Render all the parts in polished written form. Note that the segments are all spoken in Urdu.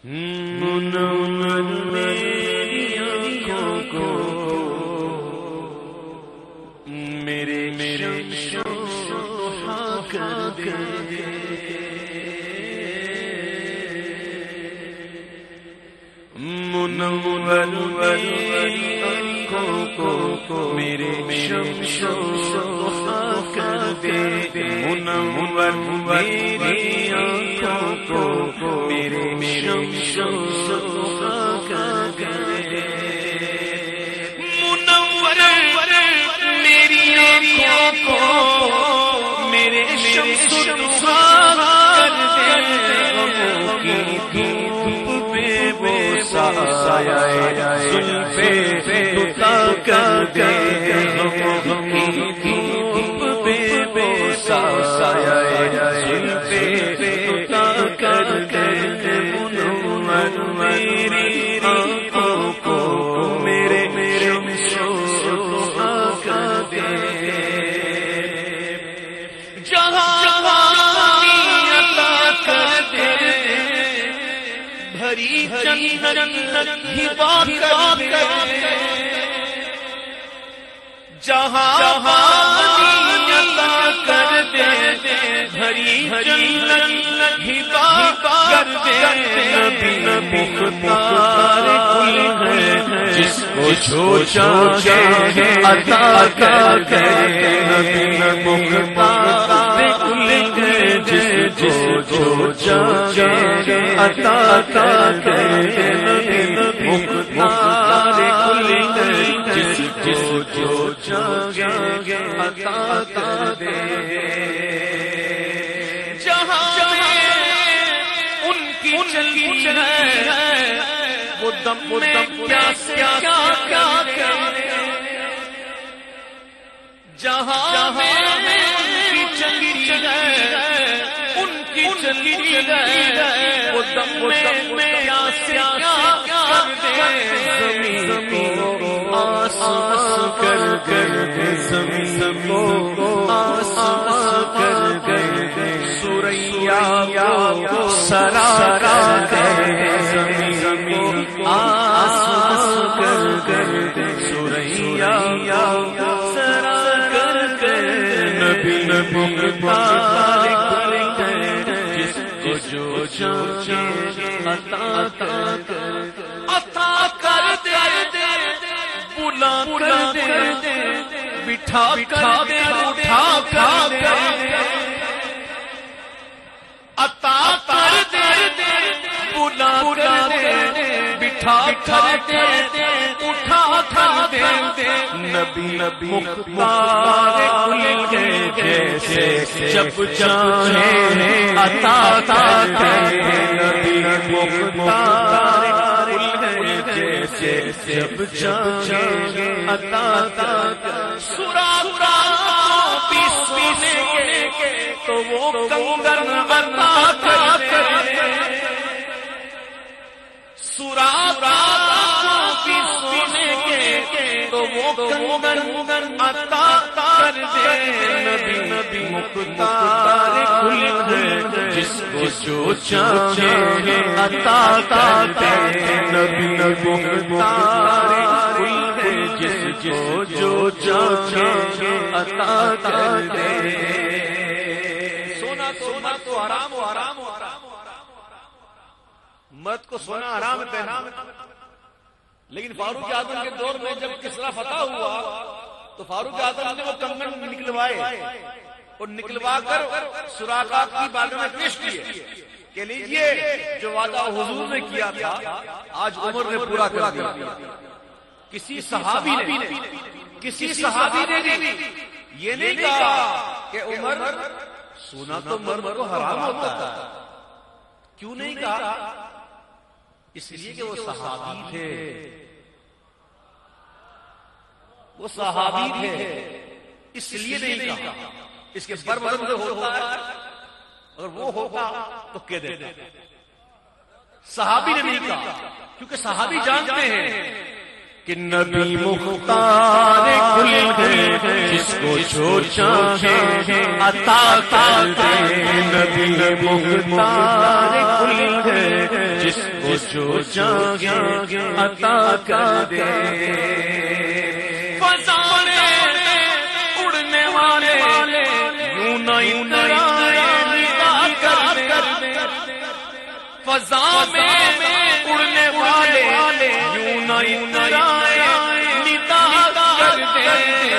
منور میری آنکھوں کو میرے شمع کر دے، منور میری آنکھوں کو میرے شمع کر دے، منور میری آنکھوں کو میرے شمع کر دے، منور میری آنکھوں کو میرے شمع کر دے، غموں کی دھوپ پہ وہ سایہ زلفے عطا کر دے، غموں کی دھوپ پہ وہ سایہ زلفے عطا کر دے، منور میری آنکھوں کو میرے شمع کر دے، جہاں عطا کر دے، بھری جنت ہبا کر دے، جہاں عطا کر دے، بھری جنت ہبا کر دے، نبی مختار کل ہے جس کو جو چاہے عطا کر دے، نبی مختار کل ہے جس کو جو چاہے عطا کر دے، نبی مختار کل ہے جس کو جو چاہے عطا کر دے، جہاں ان کی چلی ہے وہ دم کیا کرے، جہاں ان کی چلی ہے ان کی چلی ہے وہ دم کیا کرے، زمین کو آسمان کر دے، زمین کو آسمان کر دے، سوریا کو سرا کر دے، زمین کو آسمان کر دے، سوریا کو سرا کر دے، نبی مختار جس کو جو چاہے عطا کر دے، بلا دے، بٹھا دے، اٹھا دے، عطا کر دے، بلا دے، بٹھا دے، اٹھا دے، نبی مختار کل کے جیسے جب چاہے عطا کر دے، نبی مختار کل کے جیسے جب چاہے عطا کر دے، سورا بھی سونے کے تو وہ کنگن عطا کر دے، سورا بھی سونے کے تو وہ کنگن عطا کر دے، نبی مختار کل ہے جس کو جو چاہے عطا کر دے، نبی مختار کل ہے جس کو جو چاہے عطا کر دے، سونا تو حرام ہو، مرد کو سونا حرام ہے، لیکن فاروق اعظم کے دور میں جب کسریٰ فتح ہوا تو فاروق اعظم نے وہ کنگن نکلوائے اور نکلوا کر سراقہ کی بارگاہ میں پیش کیے کہ لیجئے جو وعدہ حضور نے کیا تھا آج عمر نے پورا کر دیا، کسی صحابی نے یہ نہیں کہا کہ عمر سونا تو مرد کو حرام ہوتا ہے، کیوں نہیں کہا؟ اس لیے کہ وہ صحابی تھے، اس لیے نہیں کہا، اس کے بربدل ہوتا ہے اور وہ ہوگا تو کہہ دیتا، صحابی نے نہیں کہا کیونکہ صحابی جانتے ہیں کہ نبی مختار کل ہے جس کو جو چاہے عطا کر دے، نبی مختار کل ہے جس کو جو چاہے عطا کر دے فضا میں اڑنے والے یوں نہ فضا میں اڑنے والے یوں نہ ندا کر دے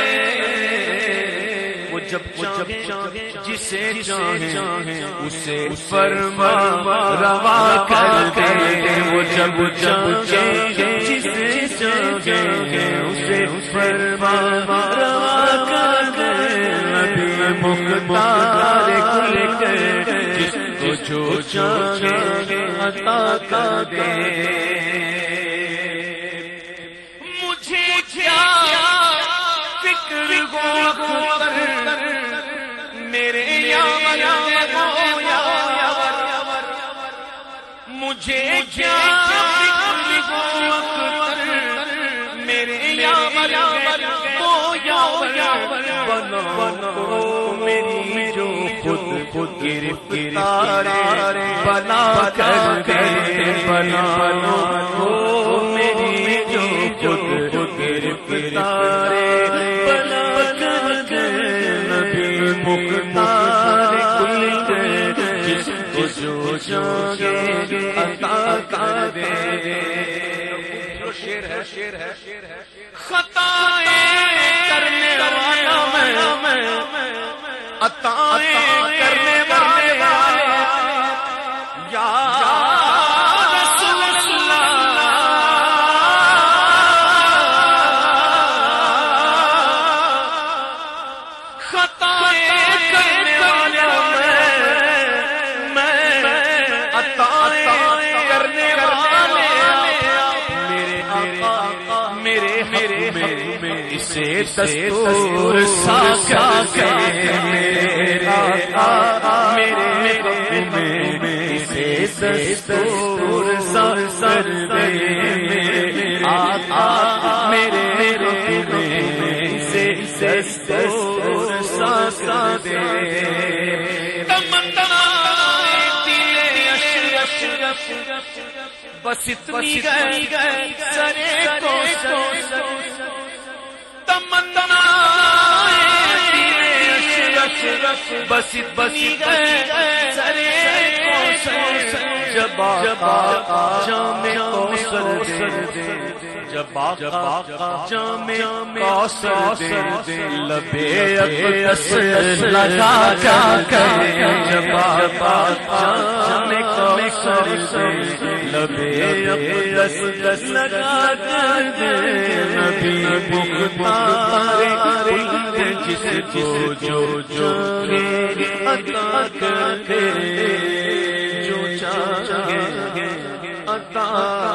وہ جب چاہے جسے چاہے اسے فرما روا کر دے وہ جب چاہے جسے چاہے اسے فرما روا کر دے نبی مختار کل کے جس کو جو چاہے عطا کر دے مجھے کیا فکر گو میرے یاور مجھے کیا فکر گو میرے یاور بنو میری جو خود گرفتار بنا کر دے بنو میری جو خود گرفتار بنا کر دے نبی مختار کل کے جس کو جو چاہے عطا کر دے شیر ہے خطائیں کرنے والا میں عطائیں کرنے والا یا رسول اللہ خطائیں کرنے والا میں عطائیں کرنے والے میرے اسے دستور سا کر میرے اسے دستور سا کر میرے اسے دستور سا کر بس اتنی گئے سرے کو تمنا بس گئے سرے کو جب جام کوثر دے جب جام کوثر دے لبے اقدس لگا کر جب جام کوثر دے لبے اقدس لگا کر دے نبی مختار جس کو جو عطا کر دے جو چاہے عطا